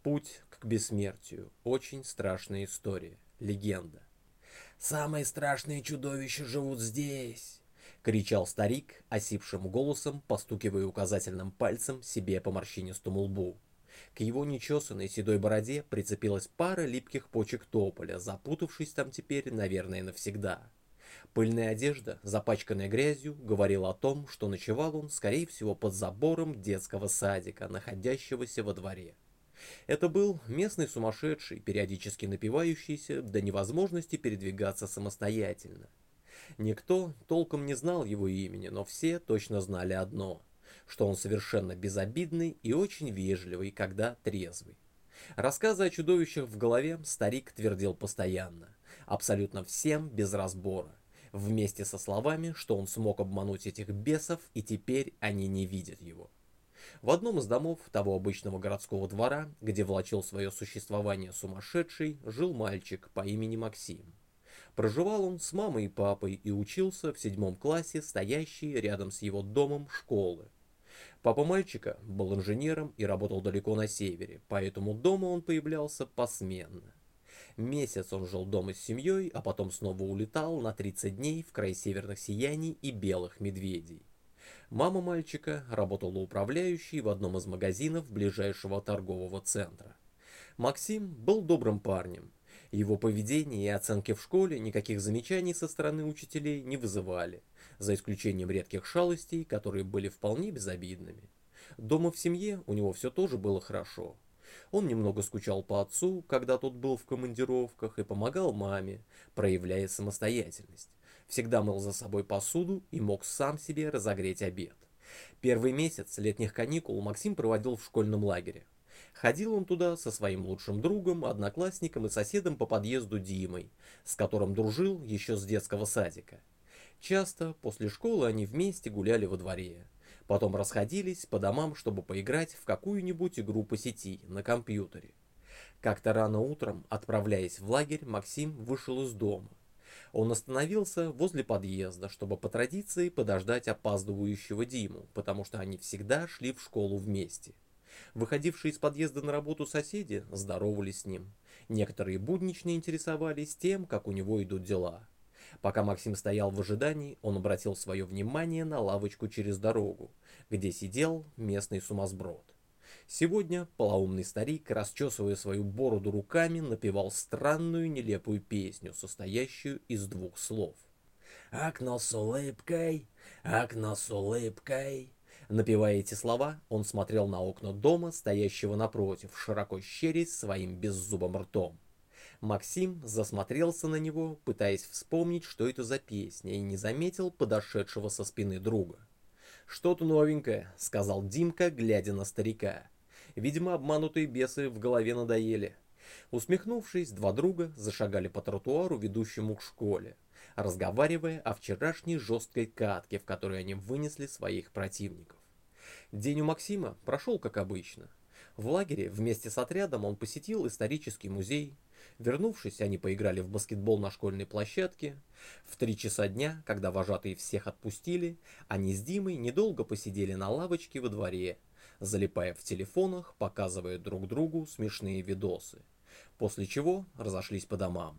Путь к бессмертию. Очень страшная история. Легенда. «Самые страшные чудовища живут здесь!» — кричал старик, осипшим голосом, постукивая указательным пальцем себе по морщинистому лбу. К его нечесанной седой бороде прицепилась пара липких почек тополя, запутавшись там теперь, наверное, навсегда. Пыльная одежда, запачканная грязью, говорила о том, что ночевал он, скорее всего, под забором детского садика, находящегося во дворе. Это был местный сумасшедший, периодически напивающийся до невозможности передвигаться самостоятельно. Никто толком не знал его имени, но все точно знали одно, что он совершенно безобидный и очень вежливый, когда трезвый. Рассказы о чудовищах в голове старик твердил постоянно, абсолютно всем без разбора, вместе со словами, что он смог обмануть этих бесов и теперь они не видят его. В одном из домов того обычного городского двора, где влачил свое существование сумасшедший, жил мальчик по имени Максим. Проживал он с мамой и папой и учился в 7 классе, стоящей рядом с его домом школы. Папа мальчика был инженером и работал далеко на севере, поэтому дома он появлялся посменно. Месяц он жил дома с семьей, а потом снова улетал на 30 дней в край северных сияний и белых медведей. Мама мальчика работала управляющей в одном из магазинов ближайшего торгового центра. Максим был добрым парнем. Его поведение и оценки в школе никаких замечаний со стороны учителей не вызывали, за исключением редких шалостей, которые были вполне безобидными. Дома в семье у него все тоже было хорошо. Он немного скучал по отцу, когда тот был в командировках, и помогал маме, проявляя самостоятельность. Всегда мыл за собой посуду и мог сам себе разогреть обед. Первый месяц летних каникул Максим проводил в школьном лагере. Ходил он туда со своим лучшим другом, одноклассником и соседом по подъезду Димой, с которым дружил еще с детского садика. Часто после школы они вместе гуляли во дворе. Потом расходились по домам, чтобы поиграть в какую-нибудь игру по сети на компьютере. Как-то рано утром, отправляясь в лагерь, Максим вышел из дома. Он остановился возле подъезда, чтобы по традиции подождать опаздывающего Диму, потому что они всегда шли в школу вместе. Выходившие из подъезда на работу соседи здоровались с ним. Некоторые буднично интересовались тем, как у него идут дела. Пока Максим стоял в ожидании, он обратил свое внимание на лавочку через дорогу, где сидел местный сумасброд. Сегодня полоумный старик, расчесывая свою бороду руками, напевал странную нелепую песню, состоящую из 2 слов. «Окно с улыбкой, окно с улыбкой». Напевая эти слова, он смотрел на окна дома, стоящего напротив, широко щерясь своим беззубым ртом. Максим засмотрелся на него, пытаясь вспомнить, что это за песня, и не заметил подошедшего со спины друга. «Что-то новенькое», — сказал Димка, глядя на старика. Видимо, обманутые бесы в голове надоели. Усмехнувшись, два друга зашагали по тротуару, ведущему к школе, разговаривая о вчерашней жесткой катке, в которой они вынесли своих противников. День у Максима прошел как обычно. В лагере вместе с отрядом он посетил исторический музей. Вернувшись, они поиграли в баскетбол на школьной площадке. В 3 часа дня, когда вожатые всех отпустили, они с Димой недолго посидели на лавочке во дворе, залипая в телефонах, показывая друг другу смешные видосы. После чего разошлись по домам.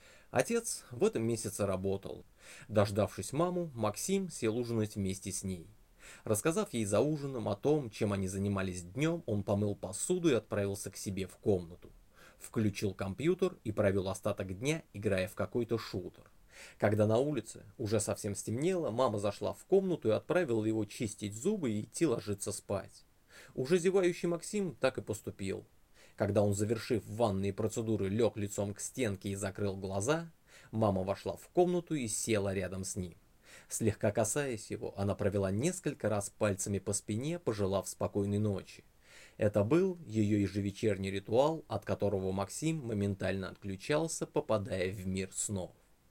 Отец в этом месяце работал. Дождавшись маму, Максим сел ужинать вместе с ней. Рассказав ей за ужином о том, чем они занимались днем, он помыл посуду и отправился к себе в комнату. Включил компьютер и провел остаток дня, играя в какой-то шутер. Когда на улице уже совсем стемнело, мама зашла в комнату и отправила его чистить зубы и идти ложиться спать. Уже зевающий Максим так и поступил. Когда он, завершив ванные процедуры, лег лицом к стенке и закрыл глаза, мама вошла в комнату и села рядом с ним. Слегка касаясь его, она провела несколько раз пальцами по спине, пожелав спокойной ночи. Это был ее ежевечерний ритуал, от которого Максим моментально отключался, попадая в мир снов.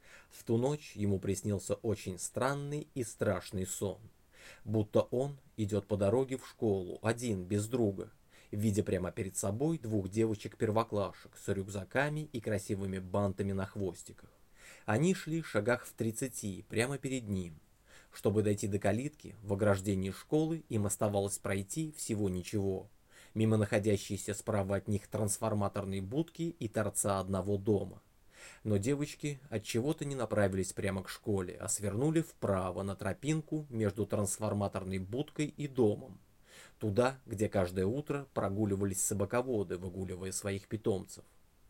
В ту ночь ему приснился очень странный и страшный сон. Будто он идет по дороге в школу, один, без друга, видя прямо перед собой 2 девочек-первоклашек с рюкзаками и красивыми бантами на хвостиках. Они шли в шагах в 30, прямо перед ним. Чтобы дойти до калитки, в ограждении школы им оставалось пройти всего ничего. мимо находящейся справа от них трансформаторной будки и торца одного дома. Но девочки отчего-то не направились прямо к школе, а свернули вправо на тропинку между трансформаторной будкой и домом. Туда, где каждое утро прогуливались собаководы, выгуливая своих питомцев.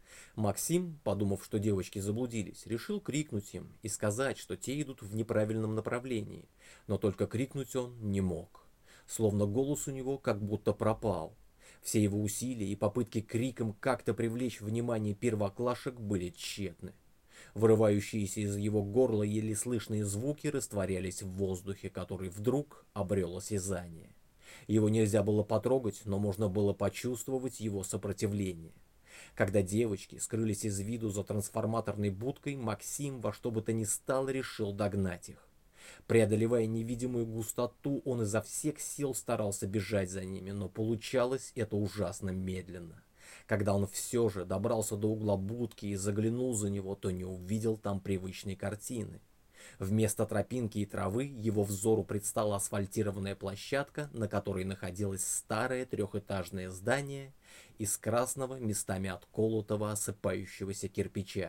Максим, подумав, что девочки заблудились, решил крикнуть им и сказать, что те идут в неправильном направлении, но только крикнуть он не мог. Словно голос у него как будто пропал. Все его усилия и попытки криком как-то привлечь внимание первоклашек были тщетны. Вырывающиеся из его горла еле слышные звуки растворялись в воздухе, который вдруг обрел осязание. Его нельзя было потрогать, но можно было почувствовать его сопротивление. Когда девочки скрылись из виду за трансформаторной будкой, Максим во что бы то ни стало решил догнать их. Преодолевая невидимую густоту, он изо всех сил старался бежать за ними, но получалось это ужасно медленно. Когда он все же добрался до угла будки и заглянул за него, то не увидел там привычной картины. Вместо тропинки и травы его взору предстала асфальтированная площадка, на которой находилось старое трехэтажное здание из красного, местами отколотого, осыпающегося кирпича.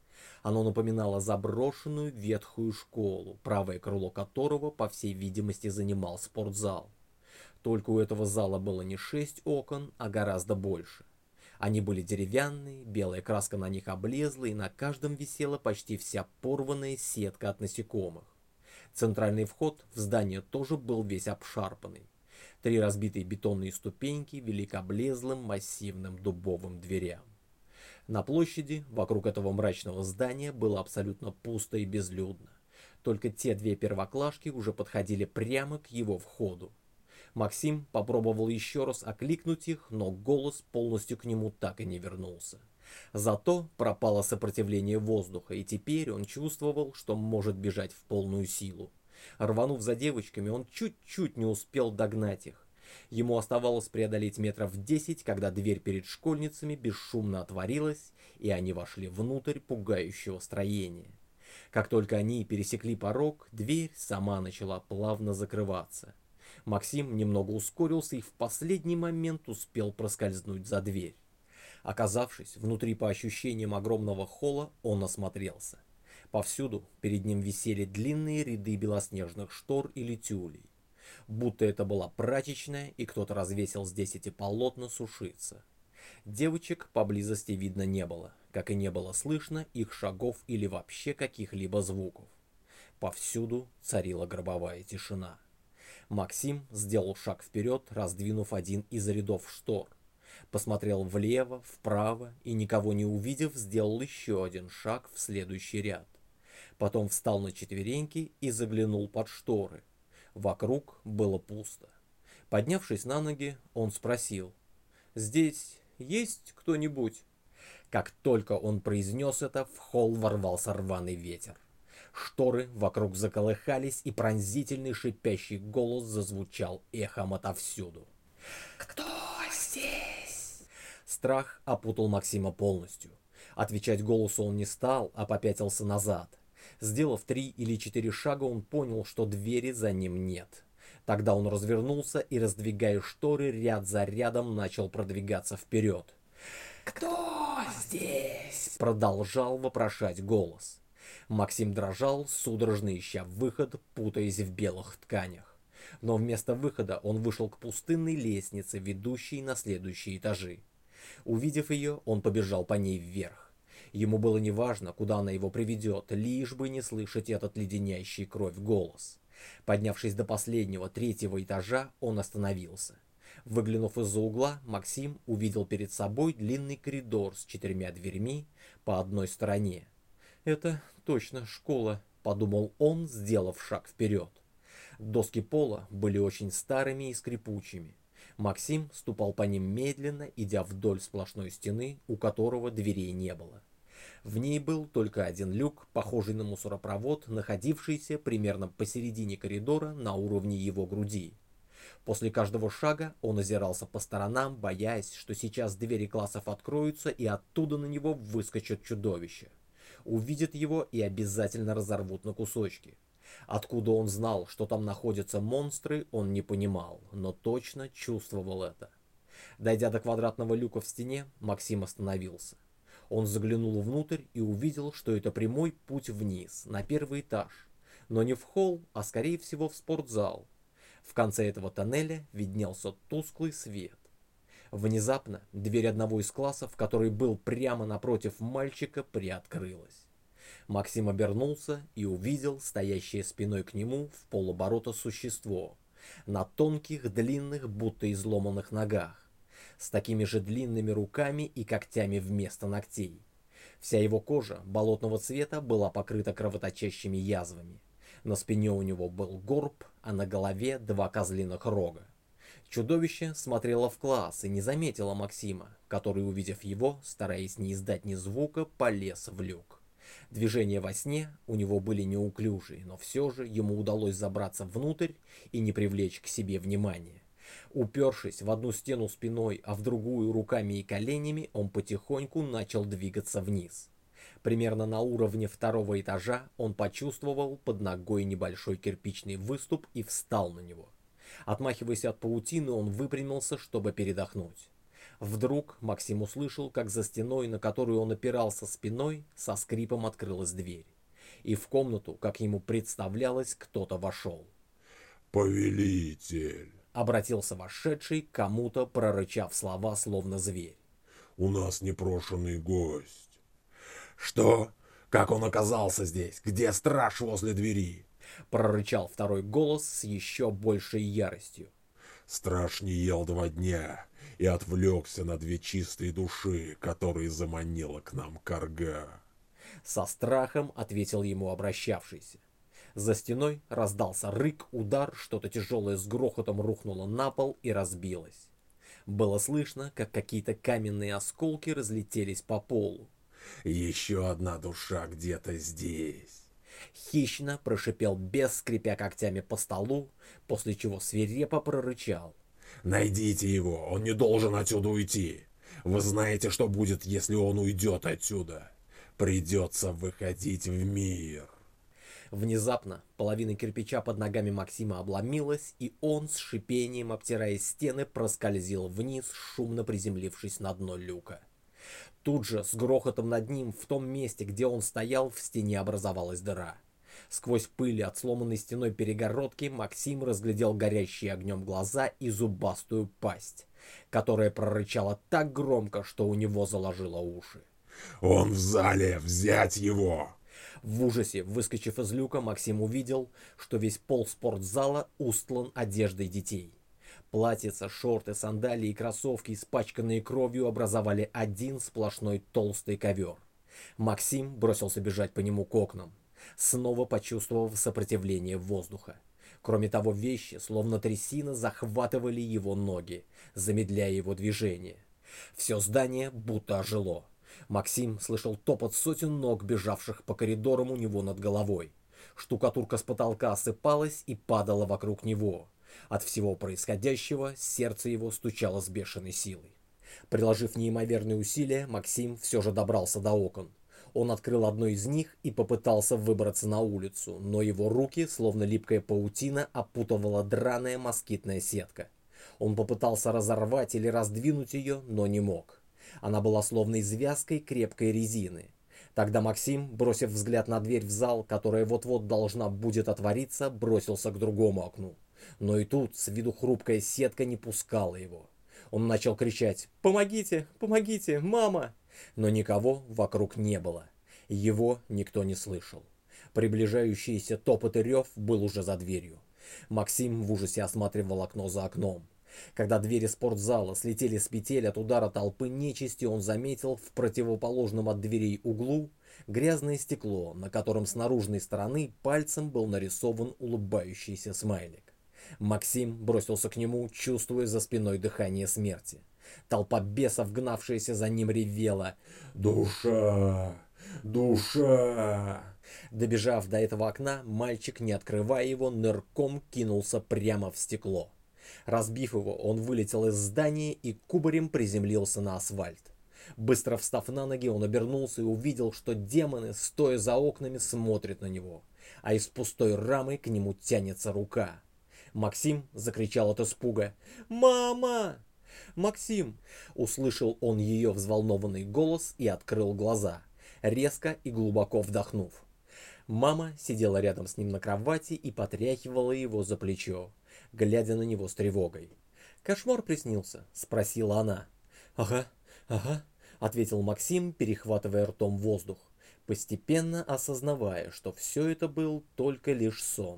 Оно напоминало заброшенную ветхую школу, правое крыло которого, по всей видимости, занимал спортзал. Только у этого зала было не 6 окон, а гораздо больше. Они были деревянные, белая краска на них облезла, и на каждом висела почти вся порванная сетка от насекомых. Центральный вход в здание тоже был весь обшарпанный. 3 разбитые бетонные ступеньки вели к облезлым массивным дубовым дверям. На площади вокруг этого мрачного здания было абсолютно пусто и безлюдно. Только те 2 первоклашки уже подходили прямо к его входу. Максим попробовал еще раз окликнуть их, но голос полностью к нему так и не вернулся. Зато пропало сопротивление воздуха, и теперь он чувствовал, что может бежать в полную силу. Рванув за девочками, он чуть-чуть не успел догнать их. Ему оставалось преодолеть метров 10, когда дверь перед школьницами бесшумно отворилась, и они вошли внутрь пугающего строения. Как только они пересекли порог, дверь сама начала плавно закрываться. Максим немного ускорился и в последний момент успел проскользнуть за дверь. Оказавшись внутри по ощущениям огромного холла, он осмотрелся. Повсюду перед ним висели длинные ряды белоснежных штор или тюлей. Будто это была прачечная, и кто-то развесил здесь эти полотна сушиться. Девочек поблизости видно не было, как и не было слышно их шагов или вообще каких-либо звуков. Повсюду царила гробовая тишина. Максим сделал шаг вперед, раздвинув один из рядов штор. Посмотрел влево, вправо и, никого не увидев, сделал еще один шаг в следующий ряд. Потом встал на четвереньки и заглянул под шторы. Вокруг было пусто. Поднявшись на ноги, он спросил: «Здесь есть кто-нибудь?» Как только он произнес это, в холл ворвался рваный ветер. Шторы вокруг заколыхались, и пронзительный шипящий голос зазвучал эхом отовсюду. «Кто здесь?» Страх опутал Максима полностью. Отвечать голосу он не стал, а попятился назад. Сделав 3 или 4 шага, он понял, что двери за ним нет. Тогда он развернулся и, раздвигая шторы, ряд за рядом начал продвигаться вперед. «Кто здесь?» — продолжал вопрошать голос. Максим дрожал, судорожно ища выход, путаясь в белых тканях. Но вместо выхода он вышел к пустынной лестнице, ведущей на следующие этажи. Увидев ее, он побежал по ней вверх. Ему было неважно, куда она его приведет, лишь бы не слышать этот леденящий кровь голос. Поднявшись до последнего, 3-го этажа, он остановился. Выглянув из-за угла, Максим увидел перед собой длинный коридор с 4 дверьми по одной стороне. «Это точно школа», — подумал он, сделав шаг вперед. Доски пола были очень старыми и скрипучими. Максим ступал по ним медленно, идя вдоль сплошной стены, у которого дверей не было. В ней был только один люк, похожий на мусоропровод, находившийся примерно посередине коридора на уровне его груди. После каждого шага он озирался по сторонам, боясь, что сейчас двери классов откроются и оттуда на него выскочат чудовища. Увидят его и обязательно разорвут на кусочки. Откуда он знал, что там находятся монстры, он не понимал, но точно чувствовал это. Дойдя до квадратного люка в стене, Максим остановился. Он заглянул внутрь и увидел, что это прямой путь вниз, на первый этаж. Но не в холл, а скорее всего в спортзал. В конце этого тоннеля виднелся тусклый свет. Внезапно дверь одного из классов, который был прямо напротив мальчика, приоткрылась. Максим обернулся и увидел стоящее спиной к нему в полоборота существо на тонких, длинных, будто изломанных ногах, с такими же длинными руками и когтями вместо ногтей. Вся его кожа болотного цвета была покрыта кровоточащими язвами. На спине у него был горб, а на голове два козлиных рога. Чудовище смотрело в класс и не заметило Максима, который, увидев его, стараясь не издать ни звука, полез в люк. Движения во сне у него были неуклюжие, но все же ему удалось забраться внутрь и не привлечь к себе внимания. Упершись в одну стену спиной, а в другую руками и коленями, он потихоньку начал двигаться вниз. Примерно на уровне второго этажа он почувствовал под ногой небольшой кирпичный выступ и встал на него. Отмахиваясь от паутины, он выпрямился, чтобы передохнуть. Вдруг Максим услышал, как за стеной, на которую он опирался спиной, со скрипом открылась дверь. И в комнату, как ему представлялось, кто-то вошел. «Повелитель!» — обратился вошедший к кому-то, прорычав слова, словно зверь. «У нас непрошенный гость». «Что? Как он оказался здесь? Где страж возле двери?» — прорычал второй голос с еще большей яростью. «Страж не ел 2 дня и отвлекся на 2 чистые души, которые заманила к нам карга». Со страхом ответил ему обращавшийся. За стеной раздался рык, удар, что-то тяжелое с грохотом рухнуло на пол и разбилось. Было слышно, как какие-то каменные осколки разлетелись по полу. «Еще одна душа где-то здесь». Хищно прошипел бес, скрипя когтями по столу, после чего свирепо прорычал. «Найдите его, он не должен отсюда уйти. Вы знаете, что будет, если он уйдет отсюда. Придется выходить в мир». Внезапно половина кирпича под ногами Максима обломилась, и он с шипением, обтирая стены, проскользил вниз, шумно приземлившись на дно люка. Тут же, с грохотом над ним, в том месте, где он стоял, в стене образовалась дыра. Сквозь пыль от сломанной стеной перегородки Максим разглядел горящие огнем глаза и зубастую пасть, которая прорычала так громко, что у него заложило уши. «Он в зале! Взять его!» В ужасе, выскочив из люка, Максим увидел, что весь пол спортзала устлан одеждой детей. Платьица, шорты, сандалии и кроссовки, испачканные кровью, образовали один сплошной толстый ковер. Максим бросился бежать по нему к окнам, снова почувствовав сопротивление воздуха. Кроме того, вещи, словно трясина, захватывали его ноги, замедляя его движение. Все здание будто ожило. Максим слышал топот сотен ног, бежавших по коридорам у него над головой. Штукатурка с потолка осыпалась и падала вокруг него. От всего происходящего сердце его стучало с бешеной силой. Приложив неимоверные усилия, Максим все же добрался до окон. Он открыл одно из них и попытался выбраться на улицу, но его руки, словно липкая паутина, опутывала драная москитная сетка. Он попытался разорвать или раздвинуть ее, но не мог. Она была словно извязкой крепкой резины. Тогда Максим, бросив взгляд на дверь в зал, которая вот-вот должна будет отвориться, бросился к другому окну. Но и тут с виду хрупкая сетка не пускала его. Он начал кричать: «Помогите! Помогите! Мама!» Но никого вокруг не было. Его никто не слышал. Приближающийся топот и рев был уже за дверью. Максим в ужасе осматривал окно за окном. Когда двери спортзала слетели с петель от удара толпы нечисти, он заметил в противоположном от дверей углу грязное стекло, на котором с наружной стороны пальцем был нарисован улыбающийся смайлик. Максим бросился к нему, чувствуя за спиной дыхание смерти. Толпа бесов, гнавшаяся за ним, ревела: «Душа! Душа!» Добежав до этого окна, мальчик, не открывая его, нырком кинулся прямо в стекло. Разбив его, он вылетел из здания и кубарем приземлился на асфальт. Быстро встав на ноги, он обернулся и увидел, что демоны, стоя за окнами, смотрят на него, а из пустой рамы к нему тянется рука. Максим закричал от испуга: «Мама!» «Максим!» — услышал он ее взволнованный голос и открыл глаза, резко и глубоко вдохнув. Мама сидела рядом с ним на кровати и потряхивала его за плечо, глядя на него с тревогой. «Кошмар приснился?» — спросила она. «Ага, ага», — ответил Максим, перехватывая ртом воздух, постепенно осознавая, что все это был только лишь сон.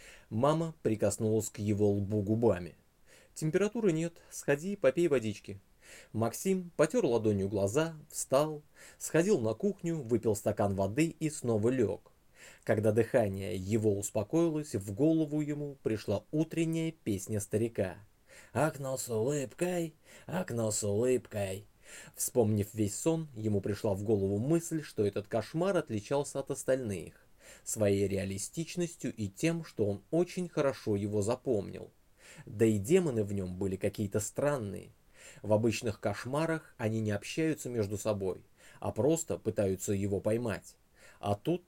Мама прикоснулась к его лбу губами. «Температуры нет, сходи, попей водички». Максим потер ладонью глаза, встал, сходил на кухню, выпил стакан воды и снова лег. Когда дыхание его успокоилось, в голову ему пришла утренняя песня старика. «Окно с улыбкой, окно с улыбкой». Вспомнив весь сон, ему пришла в голову мысль, что этот кошмар отличался от остальных, своей реалистичностью и тем, что он очень хорошо его запомнил. Да и демоны в нем были какие-то странные. В обычных кошмарах они не общаются между собой, а просто пытаются его поймать. А тут...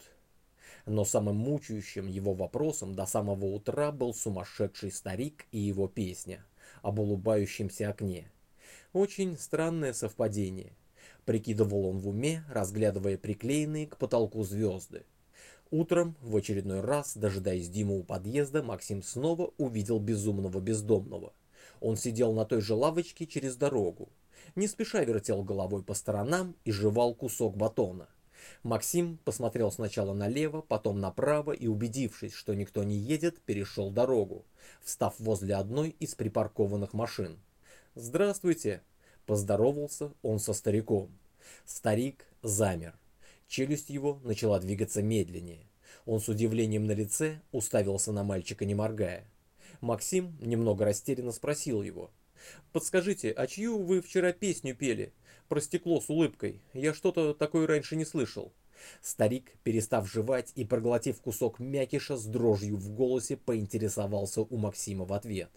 Но самым мучающим его вопросом до самого утра был сумасшедший старик и его песня об улыбающемся окне. Очень странное совпадение. Прикидывал он в уме, разглядывая приклеенные к потолку звезды. Утром, в очередной раз, дожидаясь Диму у подъезда, Максим снова увидел безумного бездомного. Он сидел на той же лавочке через дорогу. Не спеша вертел головой по сторонам и жевал кусок батона. Максим посмотрел сначала налево, потом направо и, убедившись, что никто не едет, перешел дорогу, встав возле одной из припаркованных машин. «Здравствуйте!» – поздоровался он со стариком. Старик замер. Челюсть его начала двигаться медленнее. Он с удивлением на лице уставился на мальчика, не моргая. Максим немного растерянно спросил его. «Подскажите, а чью вы вчера песню пели? Про стекло с улыбкой. Я что-то такое раньше не слышал». Старик, перестав жевать и проглотив кусок мякиша, с дрожью в голосе поинтересовался у Максима в ответ.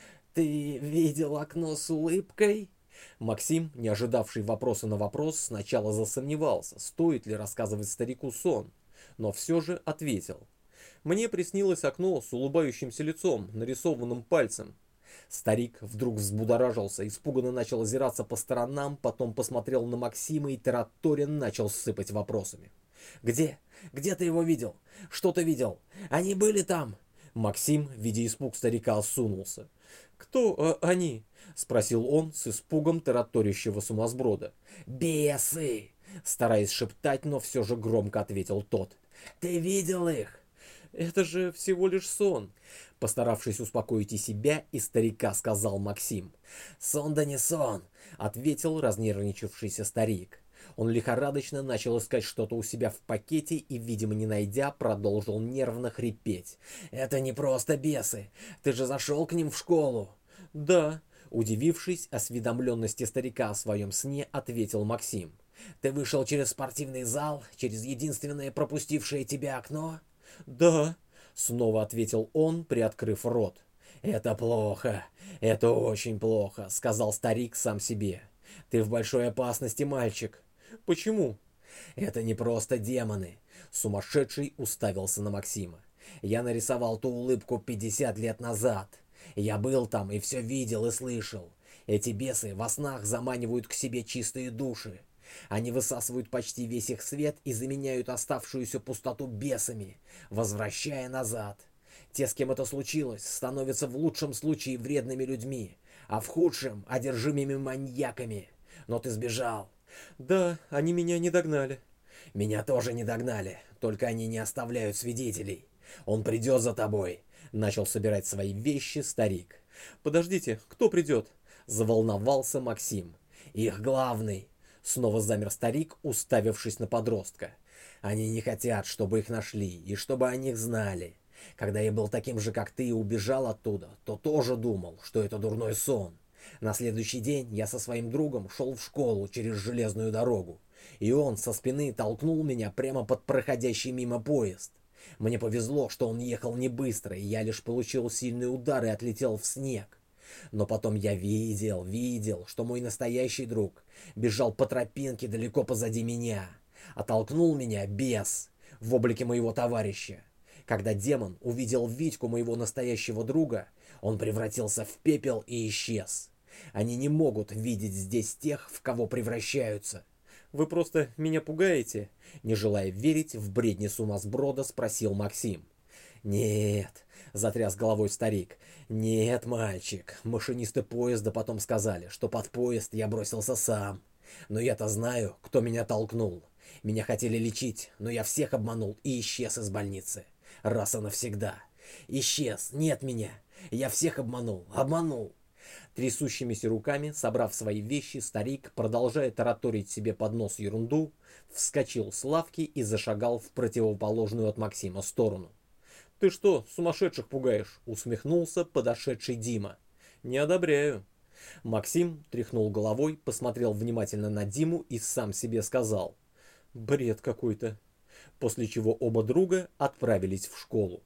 «Ты видел окно с улыбкой?» Максим, не ожидавший вопроса на вопрос, сначала засомневался, стоит ли рассказывать старику сон, но все же ответил. «Мне приснилось окно с улыбающимся лицом, нарисованным пальцем». Старик вдруг взбудоражился, испуганно начал озираться по сторонам, потом посмотрел на Максима и тараторен начал сыпать вопросами. «Где? Где ты его видел? Что ты видел? Они были там?» Максим, видя испуг старика, осунулся. «Кто они?» — спросил он с испугом тараторящего сумасброда. «Бесы!» — стараясь шептать, но все же громко ответил тот. «Ты видел их?» «Это же всего лишь сон!» Постаравшись успокоить и себя, и старика, сказал Максим. «Сон да не сон!» — ответил разнервничавшийся старик. Он лихорадочно начал искать что-то у себя в пакете и, видимо, не найдя, продолжил нервно хрипеть. «Это не просто бесы! Ты же зашел к ним в школу!» «Да!» — удивившись осведомленности старика о своем сне, ответил Максим. «Ты вышел через спортивный зал, через единственное пропустившее тебя окно?» «Да!» — снова ответил он, приоткрыв рот. «Это плохо, это очень плохо», — сказал старик сам себе. «Ты в большой опасности, мальчик». «Почему?» «Это не просто демоны». Сумасшедший уставился на Максима. «Я нарисовал ту улыбку 50 лет назад. Я был там и все видел и слышал. Эти бесы во снах заманивают к себе чистые души. Они высасывают почти весь их свет и заменяют оставшуюся пустоту бесами, возвращая назад. Те, с кем это случилось, становятся в лучшем случае вредными людьми, а в худшем — одержимыми маньяками. Но ты сбежал». «Да, они меня не догнали». «Меня тоже не догнали, только они не оставляют свидетелей. Он придет за тобой», — начал собирать свои вещи старик. «Подождите, кто придет?» — заволновался Максим. «Их главный». Снова замер старик, уставившись на подростка. «Они не хотят, чтобы их нашли и чтобы о них знали. Когда я был таким же, как ты, и убежал оттуда, то тоже думал, что это дурной сон. На следующий день я со своим другом шел в школу через железную дорогу, и он со спины толкнул меня прямо под проходящий мимо поезд. Мне повезло, что он ехал не быстро, и я лишь получил сильный удар и отлетел в снег. Но потом я видел, что мой настоящий друг бежал по тропинке далеко позади меня, а толкнул меня бес в облике моего товарища. Когда демон увидел Витьку, моего настоящего друга, он превратился в пепел и исчез. Они не могут видеть здесь тех, в кого превращаются. Вы просто меня пугаете? Не желая верить в бредни сумасброда, спросил Максим. Нет, затряс головой старик. Нет, мальчик, машинисты поезда потом сказали, что под поезд я бросился сам. Но я-то знаю, кто меня толкнул. Меня хотели лечить, но я всех обманул и исчез из больницы. Раз и навсегда. Исчез, нет меня. Я всех обманул, обманул. Трясущимися руками, собрав свои вещи, старик, продолжая тараторить себе под нос ерунду, вскочил с лавки и зашагал в противоположную от Максима сторону. «Ты что, сумасшедших пугаешь?» — усмехнулся подошедший Дима. «Не одобряю». Максим тряхнул головой, посмотрел внимательно на Диму и сам себе сказал: «Бред какой-то». После чего оба друга отправились в школу.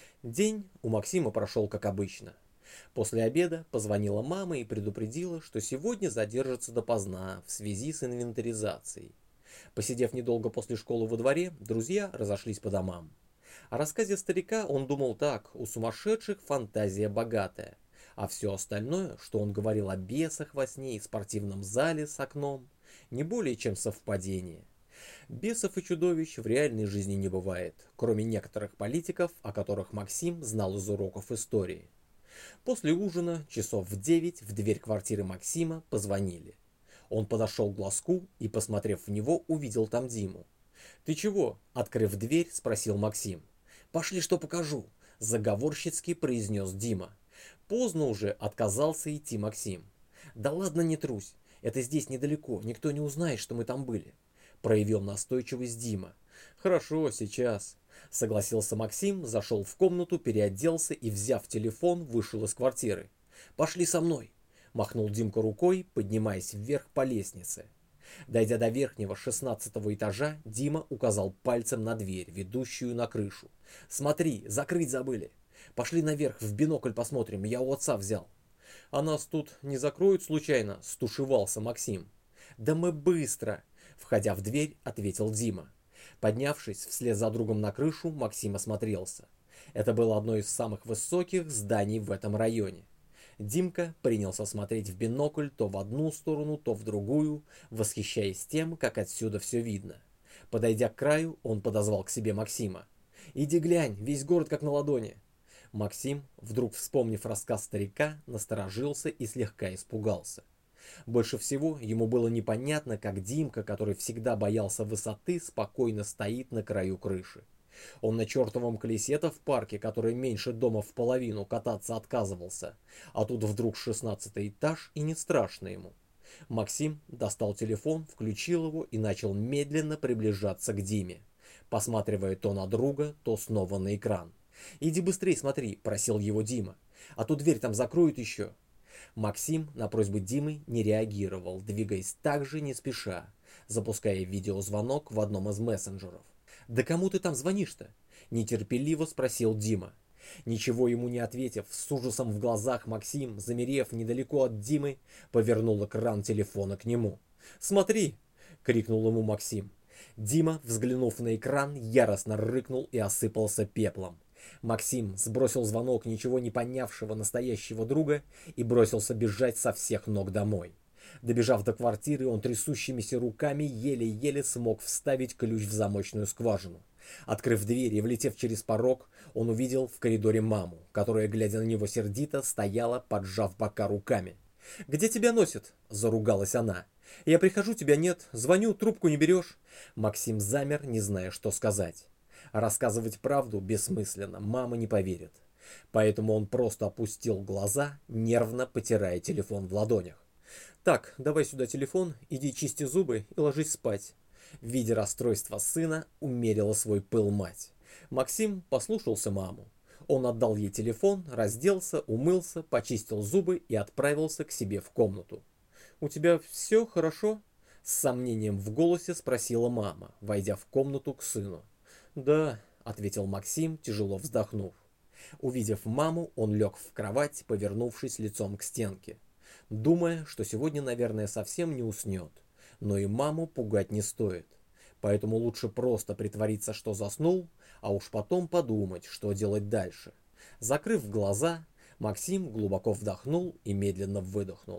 День у Максима прошел как обычно. После обеда позвонила мама и предупредила, что сегодня задержится допоздна в связи с инвентаризацией. Посидев недолго после школы во дворе, друзья разошлись по домам. О рассказе старика он думал так: у сумасшедших фантазия богатая, а все остальное, что он говорил о бесах во сне и спортивном зале с окном, не более чем совпадение. Бесов и чудовищ в реальной жизни не бывает, кроме некоторых политиков, о которых Максим знал из уроков истории. После ужина, часов в 9, в дверь квартиры Максима позвонили. Он подошел к глазку и, посмотрев в него, увидел там Диму. «Ты чего?» — открыв дверь, спросил Максим. «Пошли, что покажу», — заговорщицки произнес Дима. Поздно уже отказался идти Максим. «Да ладно, не трусь, это здесь недалеко, никто не узнает, что мы там были», — проявил настойчивость Дима. «Хорошо, сейчас», — согласился Максим, зашел в комнату, переоделся и, взяв телефон, вышел из квартиры. «Пошли со мной», — махнул Димка рукой, поднимаясь вверх по лестнице. Дойдя до верхнего 16-го этажа, Дима указал пальцем на дверь, ведущую на крышу. «Смотри, закрыть забыли. Пошли наверх, в бинокль посмотрим, я у отца взял». «А нас тут не закроют случайно?» — стушевался Максим. «Да мы быстро!» — входя в дверь, ответил Дима. Поднявшись вслед за другом на крышу, Максим осмотрелся. Это было одно из самых высоких зданий в этом районе. Димка принялся смотреть в бинокль то в одну сторону, то в другую, восхищаясь тем, как отсюда все видно. Подойдя к краю, он подозвал к себе Максима. «Иди глянь, весь город как на ладони». Максим, вдруг вспомнив рассказ старика, насторожился и слегка испугался. Больше всего ему было непонятно, как Димка, который всегда боялся высоты, спокойно стоит на краю крыши. Он на чертовом колесе-то в парке, который меньше дома в половину, кататься отказывался. А тут вдруг 16-й этаж, и не страшно ему. Максим достал телефон, включил его и начал медленно приближаться к Диме, посматривая то на друга, то снова на экран. «Иди быстрей смотри», — просил его Дима. «А то дверь там закроют еще». Максим на просьбу Димы не реагировал, двигаясь так же не спеша, запуская видеозвонок в одном из мессенджеров. «Да кому ты там звонишь-то?» — нетерпеливо спросил Дима. Ничего ему не ответив, с ужасом в глазах Максим, замерев недалеко от Димы, повернул экран телефона к нему. «Смотри!» — крикнул ему Максим. Дима, взглянув на экран, яростно рыкнул и осыпался пеплом. Максим сбросил звонок ничего не понявшего настоящего друга и бросился бежать со всех ног домой. Добежав до квартиры, он трясущимися руками еле-еле смог вставить ключ в замочную скважину. Открыв дверь и влетев через порог, он увидел в коридоре маму, которая, глядя на него сердито, стояла, поджав бока руками. «Где тебя носит?» – заругалась она. «Я прихожу, тебя нет, звоню, трубку не берешь». Максим замер, не зная, что сказать. Рассказывать правду бессмысленно, мама не поверит. Поэтому он просто опустил глаза, нервно потирая телефон в ладонях. «Так, давай сюда телефон, иди чисти зубы и ложись спать». Видя расстройство сына, умерила свой пыл мать. Максим послушался маму. Он отдал ей телефон, разделся, умылся, почистил зубы и отправился к себе в комнату. «У тебя все хорошо?» — с сомнением в голосе спросила мама, войдя в комнату к сыну. «Да», — ответил Максим, тяжело вздохнув. Увидев маму, он лег в кровать, повернувшись лицом к стенке, думая, что сегодня, наверное, совсем не уснет. Но и маму пугать не стоит. Поэтому лучше просто притвориться, что заснул, а уж потом подумать, что делать дальше. Закрыв глаза, Максим глубоко вдохнул и медленно выдохнул.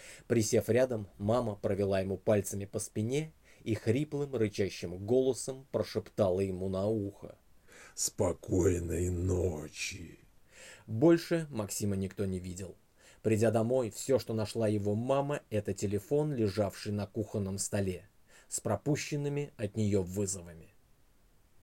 Присев рядом, мама провела ему пальцами по спине и хриплым рычащим голосом прошептала ему на ухо. «Спокойной ночи». Больше Максима никто не видел. Придя домой, все, что нашла его мама, это телефон, лежавший на кухонном столе, с пропущенными от нее вызовами.